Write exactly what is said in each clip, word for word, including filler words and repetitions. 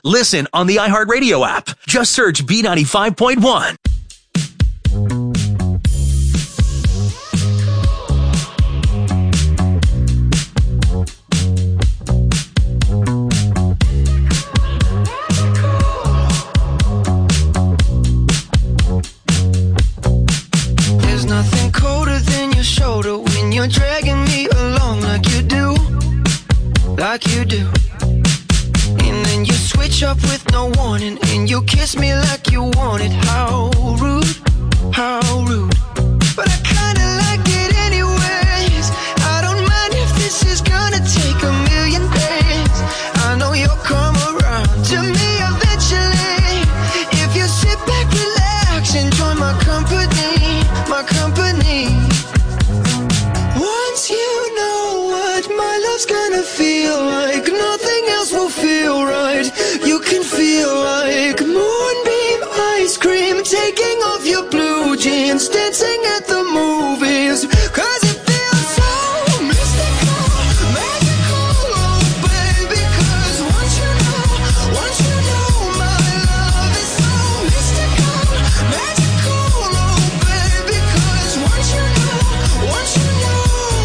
Listen on the iHeartRadio app. Just search B ninety-five point one. There's nothing colder than your shoulder when you're dragging me along like you do, like you do. And then you switch up with no warning, and you kiss me like you want it. How rude, how rude. But I kinda like it anyways. I don't mind if this is gonna take a million days. I know you'll come around to me eventually. If you sit back, relax, and join my company, my company. Once you know what my love's gonna feel like, nothing else will feel right. You can feel like moonbeam ice cream, taking off your blue jeans, dancing at the movies. Cause it feels so mystical, magical, oh baby. Cause once you know, once you know my love is so mystical, magical, oh baby. Cause once you know, once you know,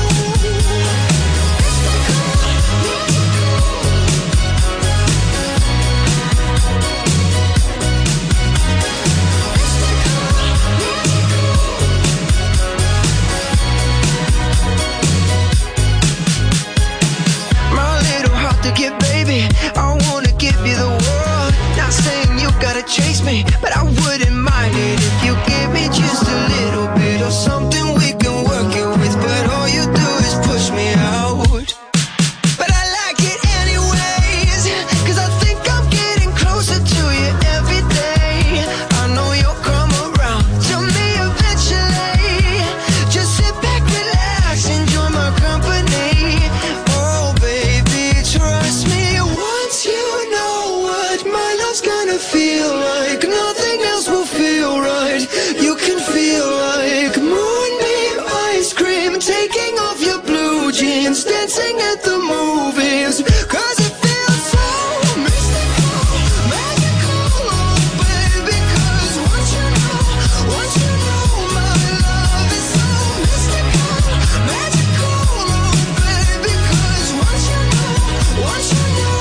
get baby, I wanna give you the world. Not saying you gotta chase me, but I wouldn't mind it if you give me just a little bit of something we can work it with. But all you do is push me out. But I like it anyways, cause I think I'm getting closer to you every day. I know you'll come around to me eventually. Just sit back, relax, enjoy my company. Oh baby, trust me, once you know what my love's gonna feel like, nothing else will feel right. You can feel like moonbeam ice cream, taking off your blue jeans, dancing at the movies. Cause it feels so mystical, magical, oh baby. Cause once you know, once you know my love is so mystical, magical, oh baby. Cause once you know, once you know.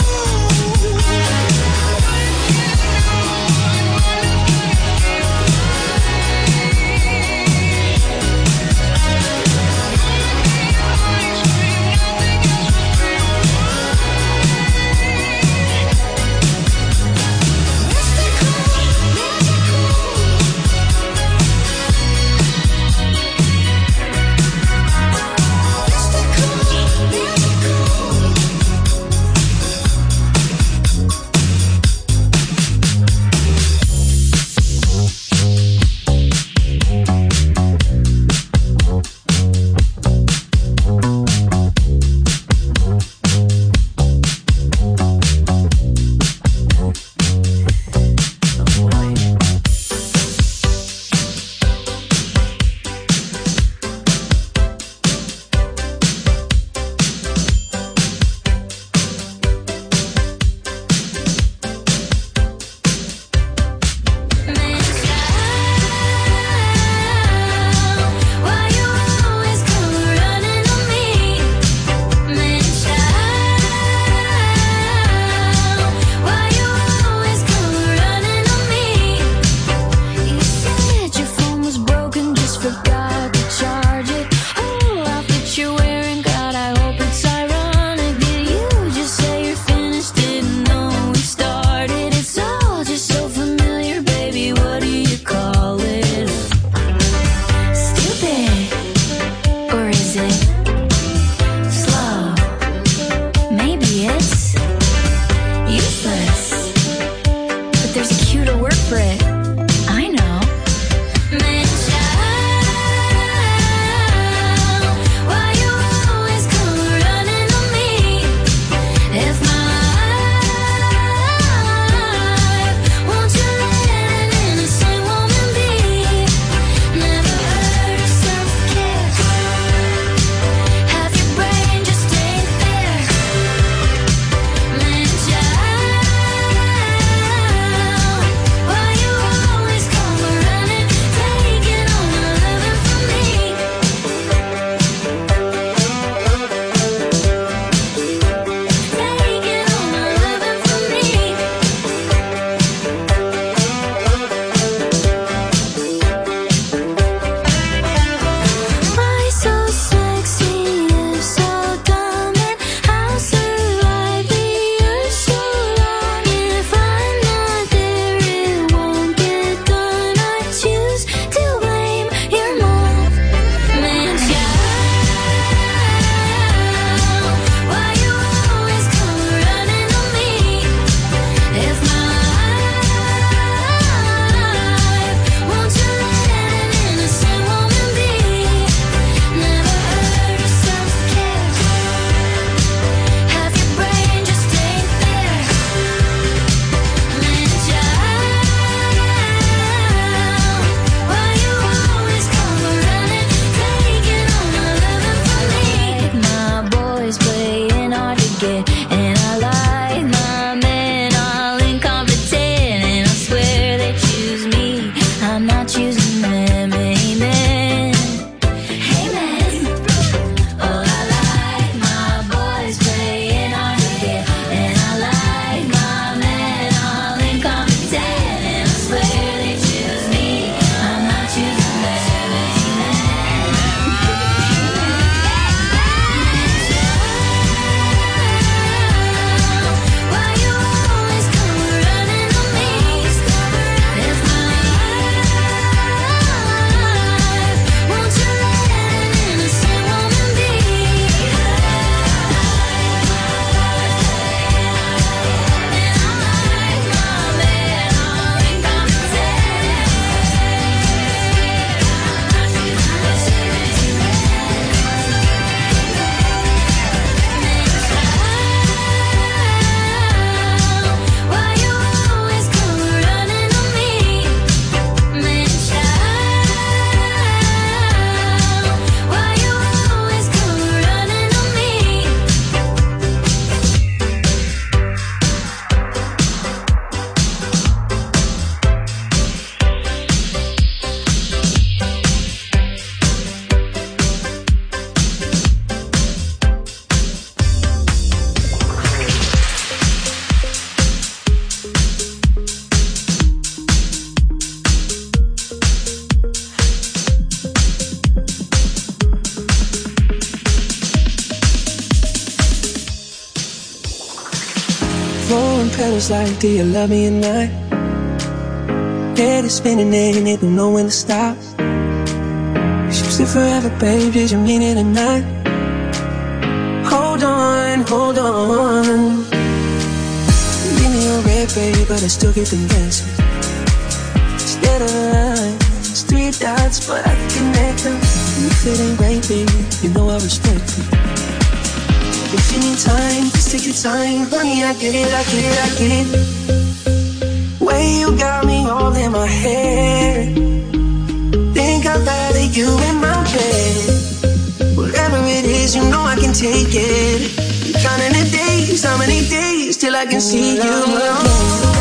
was like, do you love me or not? Head is spinning and it don't know when to stop. Choose it forever, babe, did you mean it or not? Hold on, hold on. Leave me on red, babe, but I still get the message. Instead of lines, three dots, but I can connect them. If it ain't right, babe, you know I respect it. If you need time, just take your time. Honey, I get it, I get it, I get it. Way you got me all in my head. Think I'd rather you in my bed. Whatever it is, you know I can take it. Counting the days, how many days till I can see you again.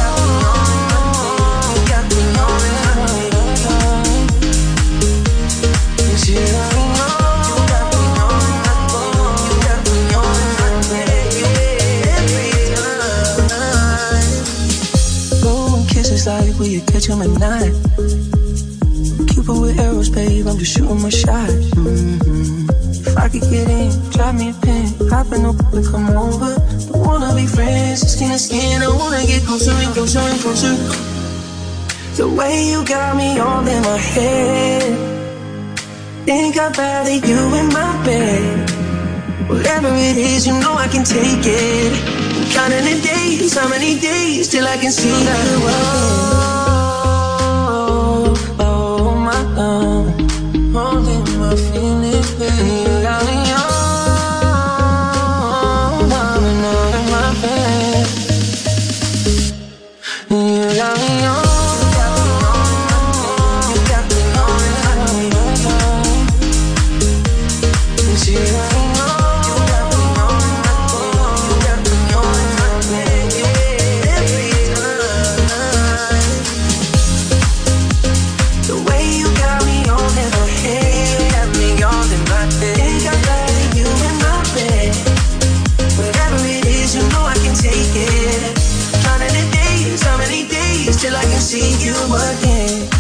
Like, will you catch him at night? Cupid with arrows, babe, I'm just shooting my shot. Mm-hmm. If I could get in, drop me a pin, hop in the pool and come over. Don't wanna be friends, skin to skin, I wanna get closer and closer and closer. The way you got me all in my head. Think I'd rather you in my bed. Whatever it is, you know I can take it. Counting the days, how many days till I can see you again. Oh, oh, my love, holding my feelings, baby, you got me on, on and on in my bed. You got me on. Till I can see you again.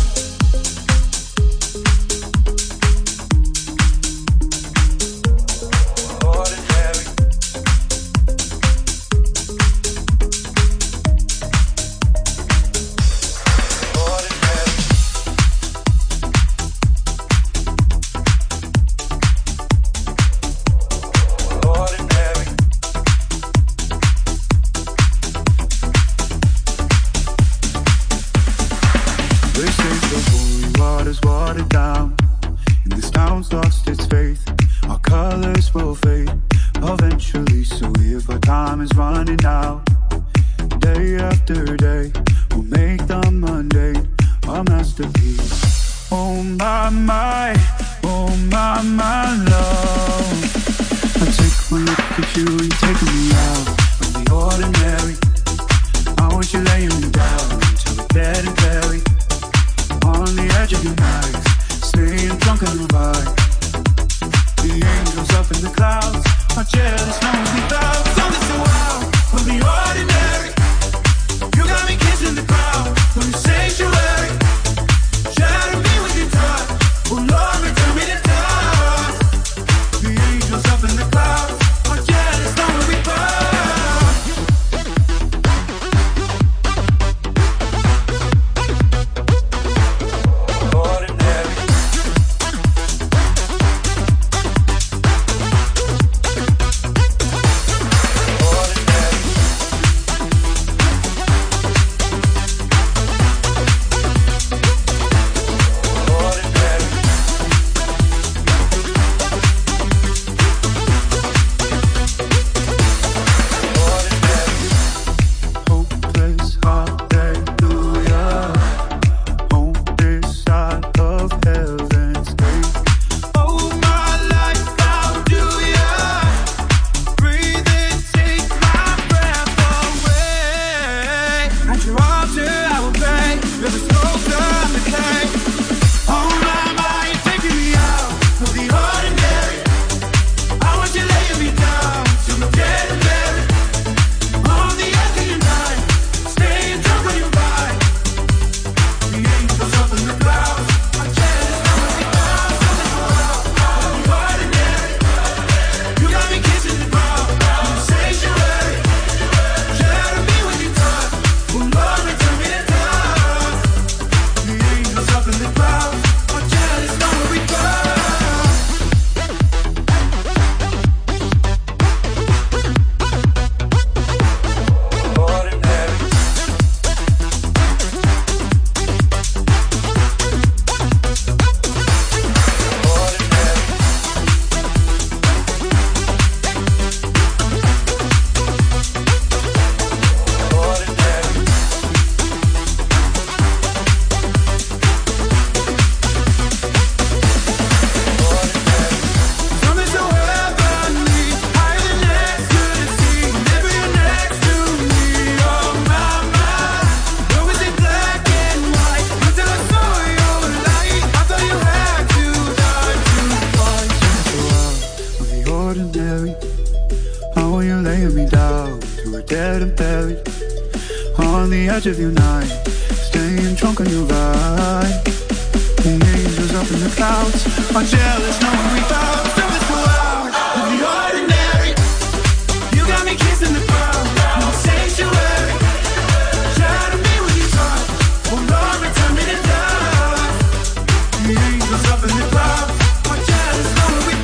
edge of your night, staying drunk on your ride. The angels up in the clouds are jealous, knowing we found something so out of the ordinary. You got me kissing the ground, no sanctuary. Try to be what you thought, oh Lord, return me to love. The angels up in the clouds are jealous, knowing we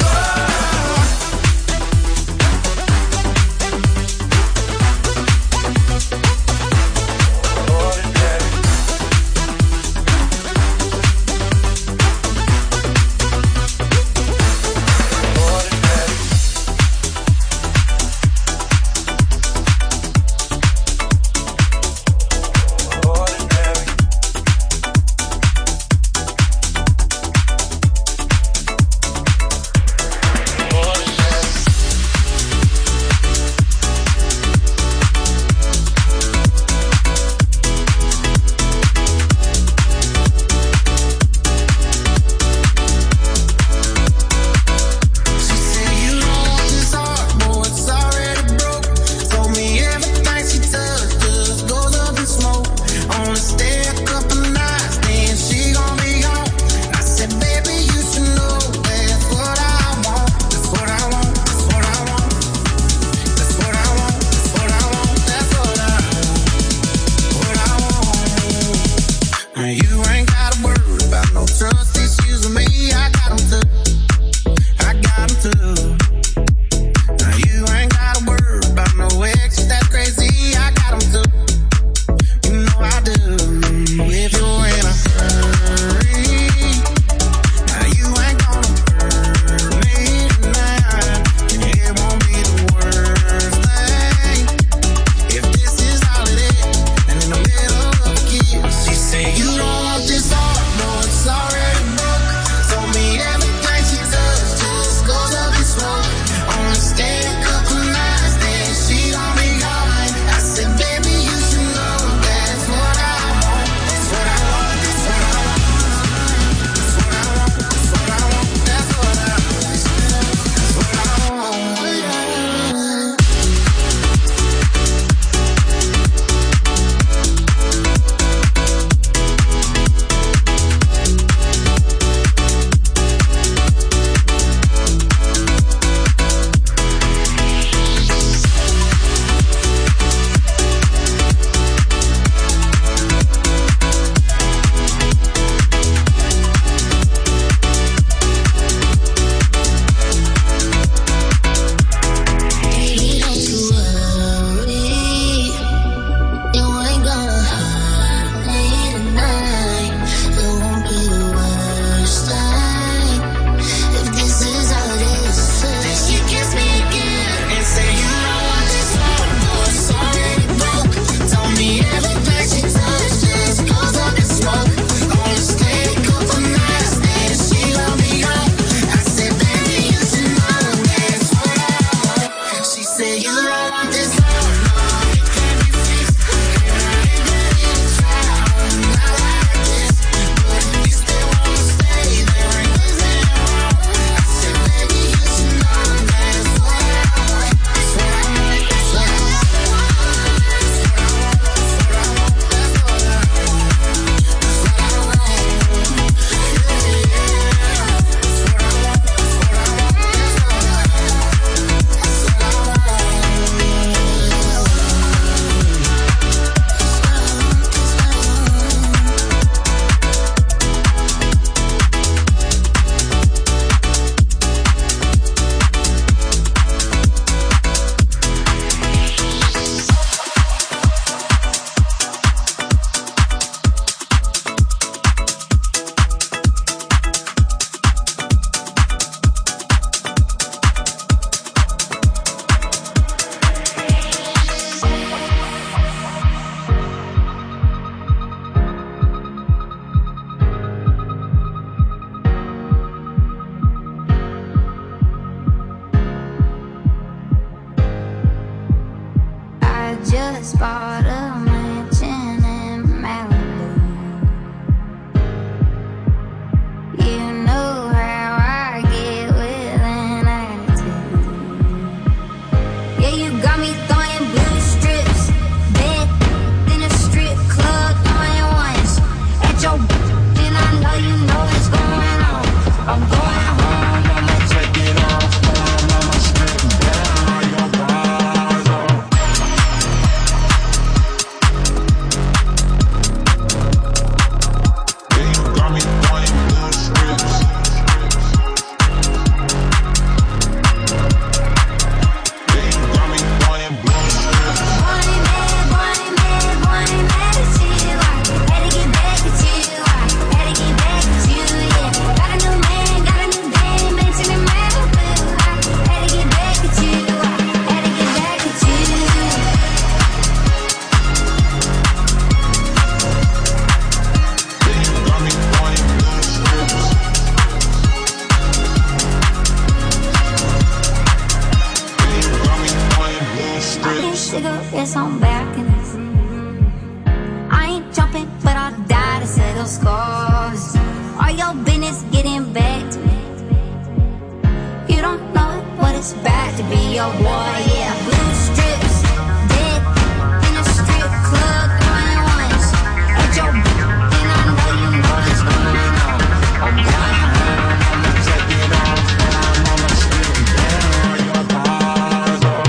this on back in this. I ain't jumping, but I'll die to settle scores. All your business getting back to me. You don't know what it's bad to be your boy, yeah. Blue strips, dead in a strip club, throwing ones at your b- and I know you know what's going on. I'm going home, I'ma take it off, and I'm on the street, down your bars, oh.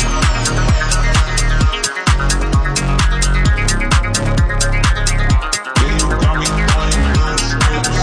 You got me playing blue strips.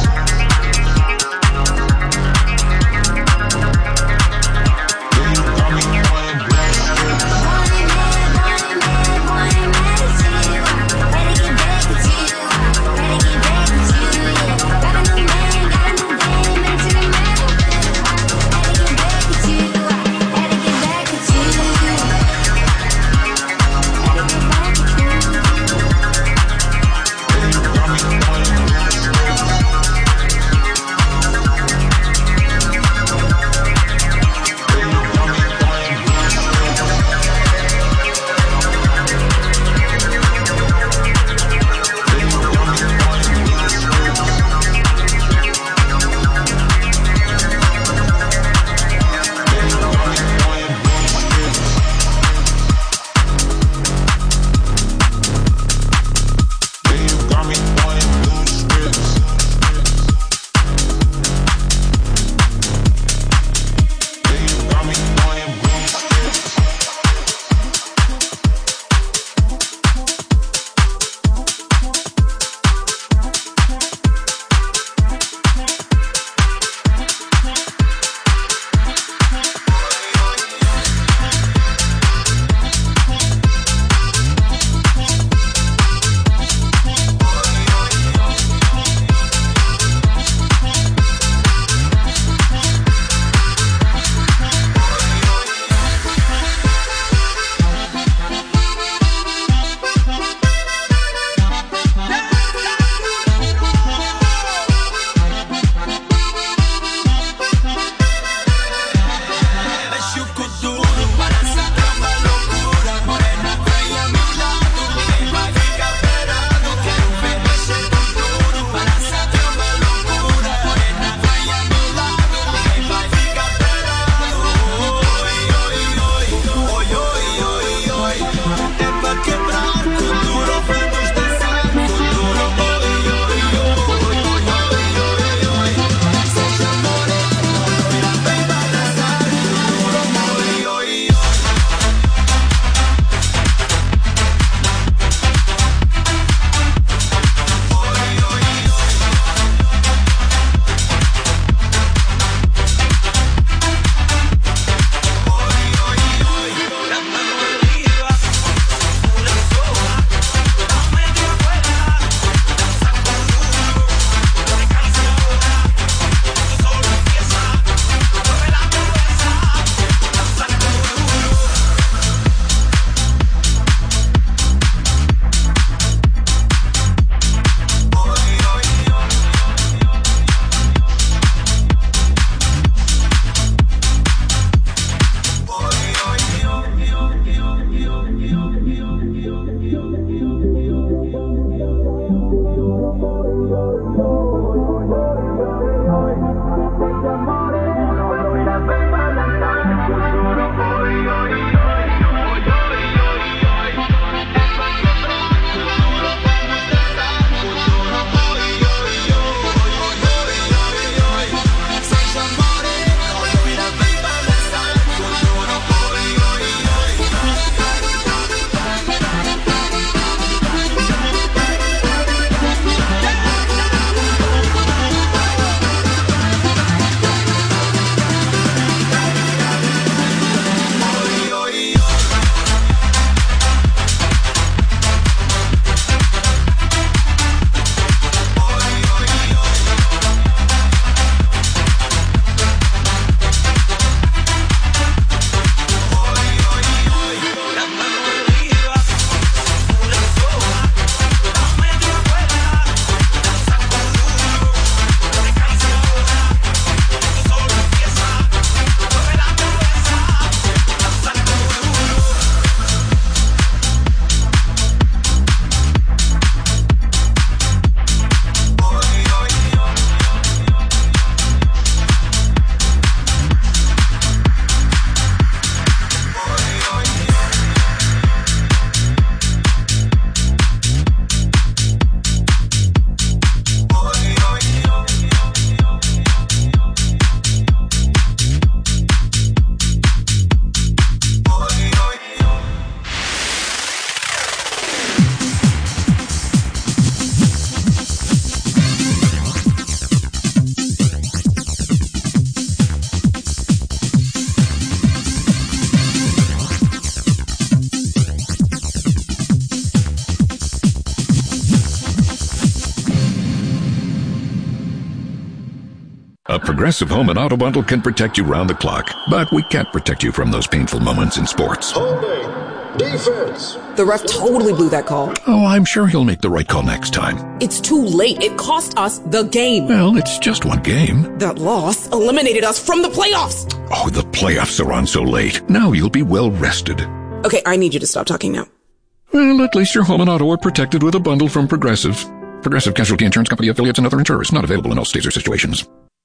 A Progressive Home and Auto Bundle can protect you round the clock, but we can't protect you from those painful moments in sports. Holding. Defense. The ref totally blew that call. Oh, I'm sure he'll make the right call next time. It's too late. It cost us the game. Well, it's just one game. That loss eliminated us from the playoffs. Oh, the playoffs are on so late. Now you'll be well rested. Okay, I need you to stop talking now. Well, at least your home and auto are protected with a bundle from Progressive. Progressive Casualty Insurance Company affiliates and other insurers. Not available in all states or situations.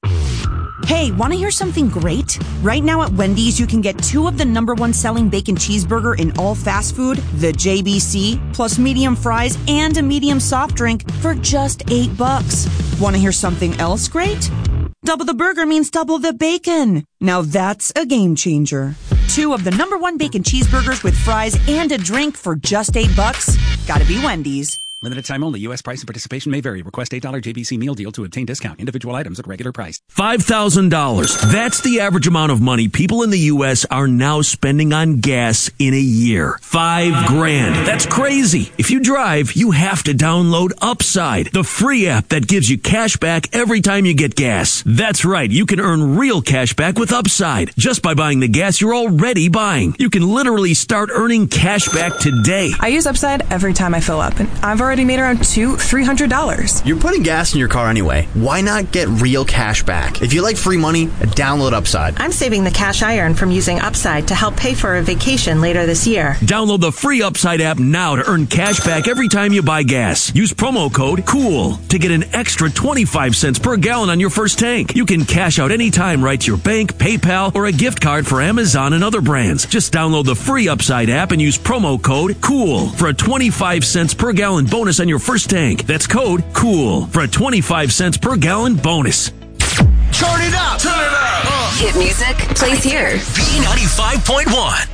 Hey, want to hear something great? Right now at Wendy's, you can get two of the number one selling bacon cheeseburger in all fast food, the J B C, plus medium fries and a medium soft drink for just eight bucks. Want to hear something else great? Double the burger means double the bacon. Now that's a game changer. Two of the number one bacon cheeseburgers with fries and a drink for just eight bucks. Gotta be Wendy's. Limited time only. U S price and participation may vary. Request eight dollars J B C meal deal to obtain discount. Individual items at regular price. five thousand dollars. That's the average amount of money people in the U S are now spending on gas in a year. Five grand. That's crazy. If you drive, you have to download Upside, the free app that gives you cash back every time you get gas. That's right. You can earn real cash back with Upside just by buying the gas you're already buying. You can literally start earning cash back today. I use Upside every time I fill up, and I've already made around two, three hundred dollars. You're putting gas in your car anyway. Why not get real cash back? If you like free money, download Upside. I'm saving the cash I earn from using Upside to help pay for a vacation later this year. Download the free Upside app now to earn cash back every time you buy gas. Use promo code COOL to get an extra twenty-five cents per gallon on your first tank. You can cash out anytime right to your bank, PayPal, or a gift card for Amazon and other brands. Just download the free Upside app and use promo code COOL for a twenty-five cents per gallon bonus on your first tank. That's code COOL for a twenty-five cents per gallon bonus. Turn it up! Turn it up! Hit music plays here. B ninety-five point one.